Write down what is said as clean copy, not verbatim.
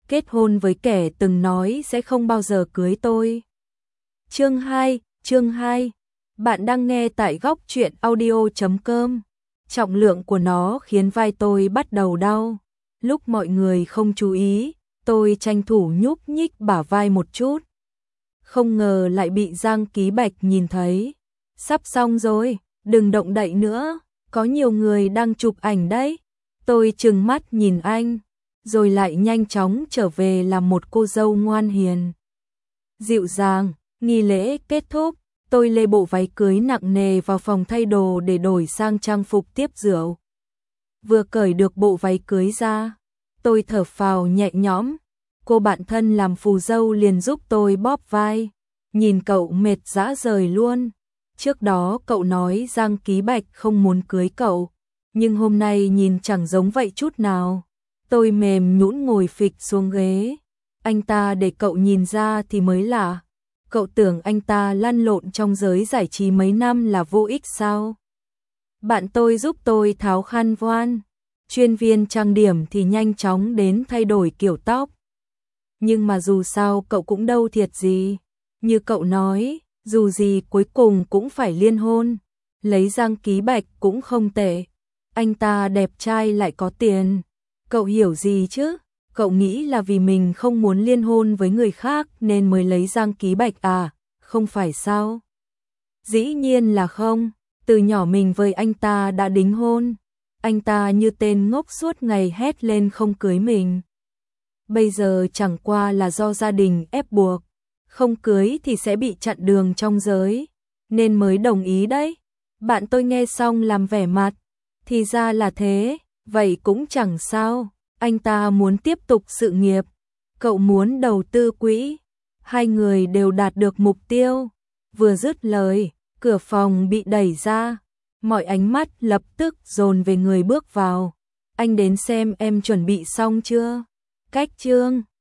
kết hôn với kẻ từng nói sẽ không bao giờ cưới tôi. Chương 2, bạn đang nghe tại góc truyện audio.com. Trọng lượng của nó khiến vai tôi bắt đầu đau. Lúc mọi người không chú ý, tôi tranh thủ nhúc nhích bả vai một chút. Không ngờ lại bị Giang Ký Bạch nhìn thấy. Sắp xong rồi, đừng động đậy nữa, có nhiều người đang chụp ảnh đấy. Tôi trừng mắt nhìn anh, rồi lại nhanh chóng trở về làm một cô dâu ngoan hiền. Dịu dàng, nghi lễ kết thúc, tôi lê bộ váy cưới nặng nề vào phòng thay đồ để đổi sang trang phục tiếp rượu. Vừa cởi được bộ váy cưới ra, tôi thở phào nhẹ nhõm, cô bạn thân làm phù dâu liền giúp tôi bóp vai, nhìn cậu mệt rã rời luôn. Trước đó cậu nói Giang Ký Bạch không muốn cưới cậu, nhưng hôm nay nhìn chẳng giống vậy chút nào. Tôi mềm nhũn ngồi phịch xuống ghế, anh ta để cậu nhìn ra thì mới lạ. Cậu tưởng anh ta lăn lộn trong giới giải trí mấy năm là vô ích sao? Bạn tôi giúp tôi tháo khăn voan, chuyên viên trang điểm thì nhanh chóng đến thay đổi kiểu tóc. Nhưng mà dù sao cậu cũng đâu thiệt gì, như cậu nói, dù gì cuối cùng cũng phải liên hôn, lấy Giang Ký Bạch cũng không tệ, anh ta đẹp trai lại có tiền. Cậu hiểu gì chứ? Cậu nghĩ là vì mình không muốn liên hôn với người khác nên mới lấy Giang Ký Bạch à? Không phải sao? Dĩ nhiên là không, từ nhỏ mình với anh ta đã đính hôn. Anh ta như tên ngốc suốt ngày hét lên không cưới mình. Bây giờ chẳng qua là do gia đình ép buộc, không cưới thì sẽ bị chặn đường trong giới, nên mới đồng ý đấy. Bạn tôi nghe xong làm vẻ mặt, thì ra là thế, vậy cũng chẳng sao. Anh ta muốn tiếp tục sự nghiệp, cậu muốn đầu tư quỹ, hai người đều đạt được mục tiêu. Vừa dứt lời, cửa phòng bị đẩy ra, mọi ánh mắt lập tức dồn về người bước vào. Anh đến xem em chuẩn bị xong chưa? Cách chương